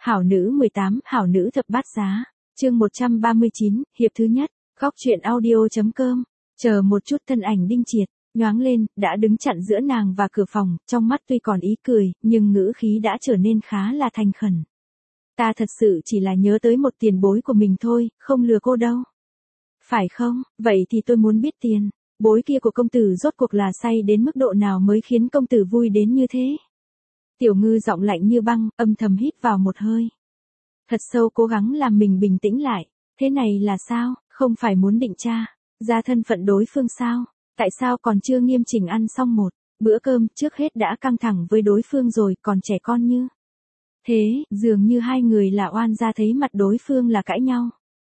Hảo nữ 18, hảo nữ thập bát giá. Chương 139, hiệp thứ nhất. Góc truyện audio.com. Chờ một chút, thân ảnh Đinh Triệt nhoáng lên, đã đứng chặn giữa nàng và cửa phòng, trong mắt tuy còn ý cười, nhưng ngữ khí đã trở nên khá là thành khẩn. Ta thật sự chỉ là nhớ tới một tiền bối của mình thôi, không lừa cô đâu. Phải không? Vậy thì tôi muốn biết tiền bối kia của công tử rốt cuộc là say đến mức độ nào mới khiến công tử vui đến như thế? Tiểu Ngư giọng lạnh như băng, âm thầm hít vào một hơi. Thật sâu cố gắng làm mình bình tĩnh lại. Thế này là sao? Không phải muốn định tra ra thân phận đối phương sao? Tại sao còn chưa nghiêm chỉnh ăn xong một bữa cơm, trước hết đã căng thẳng với đối phương rồi, còn trẻ con như thế, dường như hai người là oan gia thấy mặt đối phương là cãi nhau.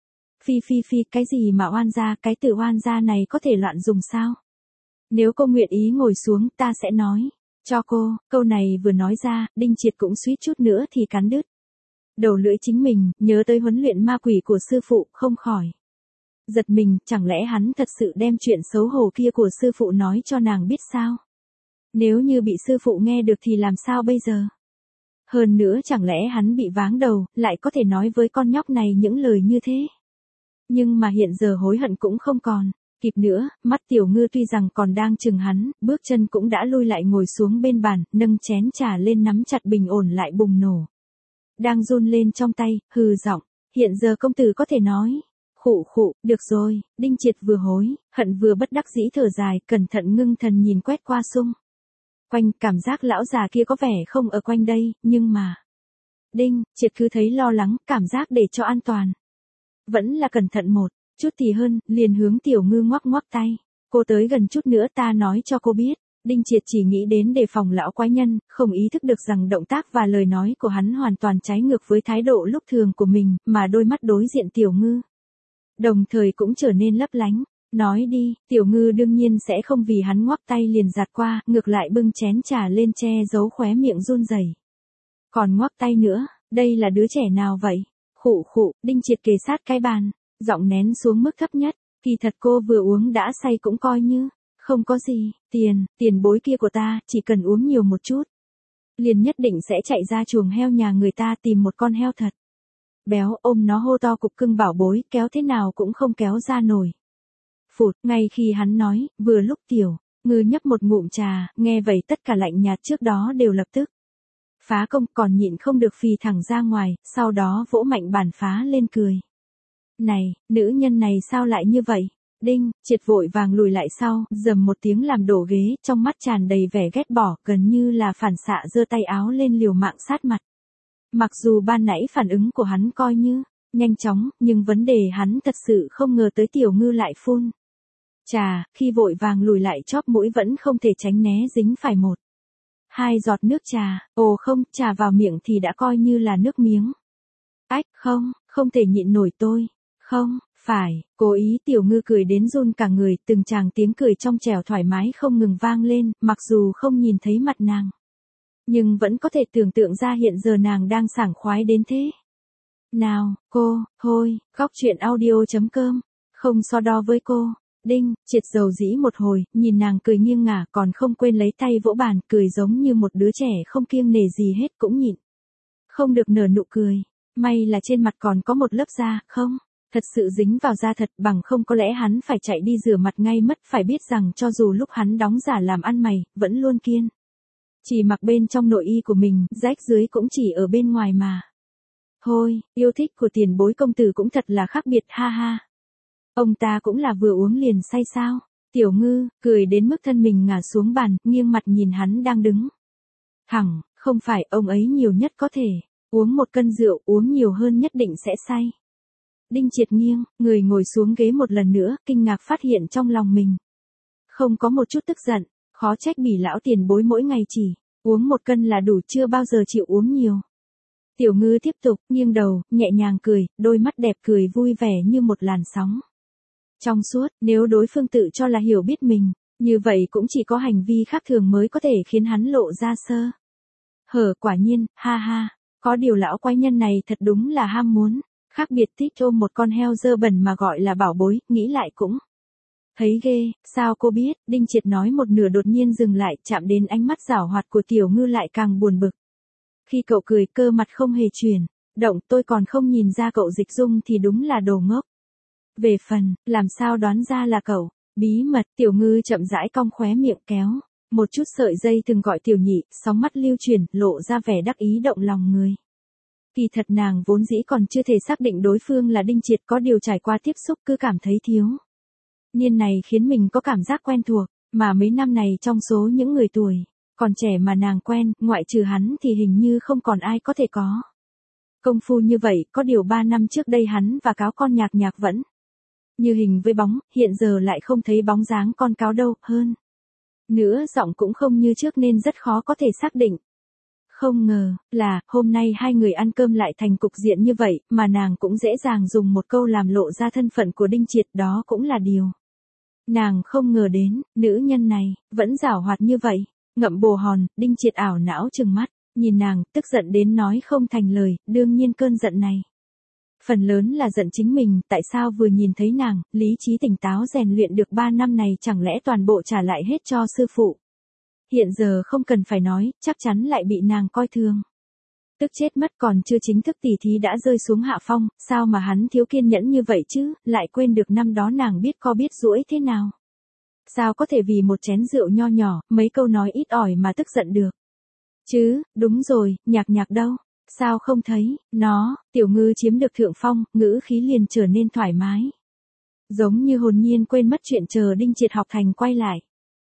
Phi, cái gì mà oan gia, cái từ oan gia này có thể loạn dùng sao? Nếu cô nguyện ý ngồi xuống, ta sẽ nói cho cô. Câu này vừa nói ra, Đinh Triệt cũng suýt chút nữa thì cắn đứt đầu lưỡi chính mình, nhớ tới huấn luyện ma quỷ của sư phụ, không khỏi giật mình. Chẳng lẽ hắn thật sự đem chuyện xấu hổ kia của sư phụ nói cho nàng biết sao? Nếu như bị sư phụ nghe được thì làm sao bây giờ? Hơn nữa chẳng lẽ hắn bị váng đầu, lại có thể nói với con nhóc này những lời như thế? Nhưng mà hiện giờ hối hận cũng không còn kịp nữa. Mắt Tiểu Ngư tuy rằng còn đang chừng hắn, bước chân cũng đã lui lại ngồi xuống bên bàn, nâng chén trà lên nắm chặt bình ổn lại bùng nổ đang run lên trong tay, hừ giọng, hiện giờ công tử có thể nói. Khụ, được rồi. Đinh Triệt vừa hối hận vừa bất đắc dĩ thở dài, cẩn thận ngưng thần nhìn quét qua xung quanh, cảm giác lão già kia có vẻ không ở quanh đây, nhưng mà Đinh Triệt cứ thấy lo lắng, cảm giác để cho an toàn vẫn là cẩn thận một chút thì hơn, liền hướng Tiểu Ngư ngoắc tay. Cô tới gần chút nữa ta nói cho cô biết. Đinh Triệt chỉ nghĩ đến đề phòng lão quái nhân, không ý thức được rằng động tác và lời nói của hắn hoàn toàn trái ngược với thái độ lúc thường của mình, mà đôi mắt đối diện Tiểu Ngư đồng thời cũng trở nên lấp lánh. Nói đi. Tiểu Ngư đương nhiên sẽ không vì hắn ngoắc tay liền giạt qua, ngược lại bưng chén trà lên che giấu khóe miệng run rẩy. Còn ngoắc tay nữa, đây là đứa trẻ nào vậy? Khụ, Đinh Triệt kề sát cái bàn, giọng nén xuống mức thấp nhất. Kỳ thật cô vừa uống đã say cũng coi như không có gì. Tiền bối kia của ta, chỉ cần uống nhiều một chút liền nhất định sẽ chạy ra chuồng heo nhà người ta tìm một con heo thật béo, ôm nó hô to cục cưng bảo bối, kéo thế nào cũng không kéo ra nổi. Phụt, ngay khi hắn nói, vừa lúc Tiểu Ngư nhấp một ngụm trà, nghe vậy tất cả lạnh nhạt trước đó đều lập tức phá công, còn nhịn không được phì thẳng ra ngoài, sau đó vỗ mạnh bàn phá lên cười. Này, nữ nhân này sao lại như vậy? Đinh Triệt vội vàng lùi lại sau, rầm một tiếng làm đổ ghế, trong mắt tràn đầy vẻ ghét bỏ, gần như là phản xạ giơ tay áo lên liều mạng sát mặt. Mặc dù ban nãy phản ứng của hắn coi như nhanh chóng, nhưng vấn đề hắn thật sự không ngờ tới Tiểu Ngư lại phun trà, khi vội vàng lùi lại chóp mũi vẫn không thể tránh né dính phải một hai giọt nước trà. Ồ không, trà vào miệng thì đã coi như là nước miếng. Ách, không thể nhịn nổi tôi. Không, phải, cố ý. Tiểu Ngư cười đến run cả người, từng tràng tiếng cười trong trẻo thoải mái không ngừng vang lên, mặc dù không nhìn thấy mặt nàng, nhưng vẫn có thể tưởng tượng ra hiện giờ nàng đang sảng khoái đến thế nào. Cô, thôi, góc truyện audio.com, không so đo với cô. Đinh Triệt dầu dĩ một hồi, nhìn nàng cười nghiêng ngả, còn không quên lấy tay vỗ bàn, cười giống như một đứa trẻ không kiêng nể gì hết, cũng nhịn không được nở nụ cười. May là trên mặt còn có một lớp da, không thật sự dính vào da thật, bằng không có lẽ hắn phải chạy đi rửa mặt ngay mất. Phải biết rằng cho dù lúc hắn đóng giả làm ăn mày, vẫn luôn kiên chỉ mặc bên trong nội y của mình, rách dưới cũng chỉ ở bên ngoài mà thôi. Yêu thích của tiền bối công tử cũng thật là khác biệt, ha ha. Ông ta cũng là vừa uống liền say sao? Tiểu Ngư cười đến mức thân mình ngả xuống bàn, nghiêng mặt nhìn hắn đang đứng thẳng. Không phải, ông ấy nhiều nhất có thể uống 1 cân rượu, uống nhiều hơn nhất định sẽ say. Đinh Triệt nghiêng người ngồi xuống ghế một lần nữa, kinh ngạc phát hiện trong lòng mình không có một chút tức giận. Khó trách bỉ lão tiền bối mỗi ngày chỉ uống 1 cân là đủ, chưa bao giờ chịu uống nhiều. Tiểu Ngư tiếp tục nghiêng đầu, nhẹ nhàng cười, đôi mắt đẹp cười vui vẻ như một làn sóng trong suốt. Nếu đối phương tự cho là hiểu biết mình, như vậy cũng chỉ có hành vi khác thường mới có thể khiến hắn lộ ra sơ hở. Quả nhiên, ha ha. Có điều lão quái nhân này thật đúng là ham muốn khác biệt, thích ôm một con heo dơ bẩn mà gọi là bảo bối, nghĩ lại cũng thấy ghê. Sao cô biết? Đinh Triệt nói một nửa đột nhiên dừng lại, chạm đến ánh mắt giảo hoạt của Tiểu Ngư lại càng buồn bực. Khi cậu cười, cơ mặt không hề chuyển động, tôi còn không nhìn ra cậu Dịch Dung thì đúng là đồ ngốc. Về phần, làm sao đoán ra là cậu? Bí mật, Tiểu Ngư chậm rãi cong khóe miệng kéo. Một chút sợi dây từng gọi Tiểu Nhị, sóng mắt lưu chuyển, lộ ra vẻ đắc ý động lòng người. Kỳ thật nàng vốn dĩ còn chưa thể xác định đối phương là Đinh Triệt, có điều trải qua tiếp xúc cứ cảm thấy thiếu niên này khiến mình có cảm giác quen thuộc, mà mấy năm này trong số những người tuổi còn trẻ mà nàng quen, ngoại trừ hắn thì hình như không còn ai có thể có công phu như vậy, có điều 3 năm trước đây hắn và cáo con Nhạc Nhạc vẫn như hình với bóng, hiện giờ lại không thấy bóng dáng con cáo đâu, hơn nữa giọng cũng không như trước nên rất khó có thể xác định. Không ngờ, là, hôm nay hai người ăn cơm lại thành cục diện như vậy, mà nàng cũng dễ dàng dùng một câu làm lộ ra thân phận của Đinh Triệt, đó cũng là điều nàng không ngờ đến, nữ nhân này, vẫn giảo hoạt như vậy. Ngậm bồ hòn, Đinh Triệt ảo não trừng mắt, nhìn nàng, tức giận đến nói không thành lời, đương nhiên cơn giận này phần lớn là giận chính mình, tại sao vừa nhìn thấy nàng, lý trí tỉnh táo rèn luyện được 3 năm này chẳng lẽ toàn bộ trả lại hết cho sư phụ. Hiện giờ không cần phải nói, chắc chắn lại bị nàng coi thường. Tức chết mất, còn chưa chính thức tỉ thí đã rơi xuống hạ phong, sao mà hắn thiếu kiên nhẫn như vậy chứ, lại quên được năm đó nàng biết co biết duỗi thế nào. Sao có thể vì một chén rượu nho nhỏ, mấy câu nói ít ỏi mà tức giận được. Chứ, đúng rồi, Nhạc Nhạc đâu? Sao không thấy, nó, Tiểu Ngư chiếm được thượng phong, ngữ khí liền trở nên thoải mái. Giống như hồn nhiên quên mất chuyện chờ Đinh Triệt học thành quay lại.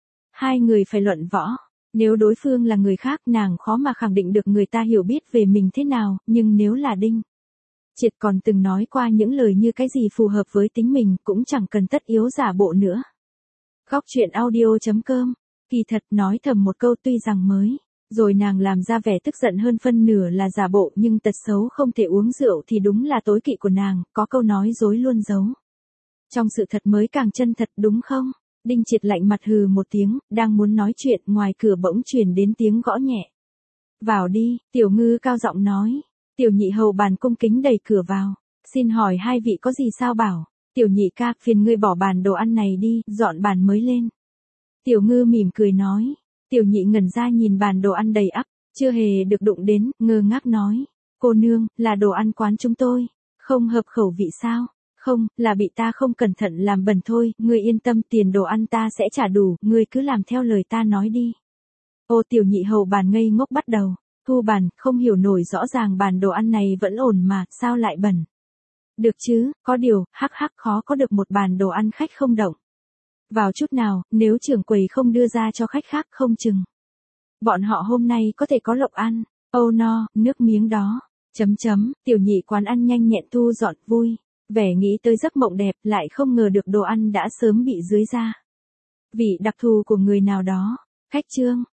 Hai người phải luận võ. Nếu đối phương là người khác nàng khó mà khẳng định được người ta hiểu biết về mình thế nào, nhưng nếu là Đinh Triệt còn từng nói qua những lời như cái gì phù hợp với tính mình cũng chẳng cần tất yếu giả bộ nữa. Góc truyện audio.com. Kỳ thật nói thầm một câu tuy rằng mới rồi nàng làm ra vẻ tức giận hơn phân nửa là giả bộ, nhưng tật xấu không thể uống rượu thì đúng là tối kỵ của nàng, có câu nói dối luôn giấu trong sự thật mới càng chân thật, đúng không? Đinh Triệt lạnh mặt hừ một tiếng, đang muốn nói chuyện, ngoài cửa bỗng truyền đến tiếng gõ nhẹ. Vào đi, Tiểu Ngư cao giọng nói. Tiểu Nhị hầu bàn cung kính đẩy cửa vào. Xin hỏi hai vị có gì sao bảo? Tiểu Nhị ca, phiền ngươi bỏ bàn đồ ăn này đi, dọn bàn mới lên. Tiểu Ngư mỉm cười nói. Tiểu Nhị ngẩn ra nhìn bàn đồ ăn đầy ắp, chưa hề được đụng đến, ngơ ngác nói. Cô nương, là đồ ăn quán chúng tôi, không hợp khẩu vị sao? Không, là bị ta không cẩn thận làm bẩn thôi, ngươi yên tâm, tiền đồ ăn ta sẽ trả đủ, ngươi cứ làm theo lời ta nói đi. Ô, Tiểu Nhị hầu bàn ngây ngốc bắt đầu thu bàn, không hiểu nổi, rõ ràng bàn đồ ăn này vẫn ổn mà, sao lại bẩn? Được chứ, có điều, hắc hắc, khó có được một bàn đồ ăn khách không động vào chút nào, nếu trưởng quầy không đưa ra cho khách khác không chừng bọn họ hôm nay có thể có lộc ăn. Oh no, nước miếng đó. Tiểu Nhị quán ăn nhanh nhẹn thu dọn vui vẻ nghĩ tới giấc mộng đẹp, lại không ngờ được đồ ăn đã sớm bị dưới ra vị đặc thù của người nào đó. Khách trương,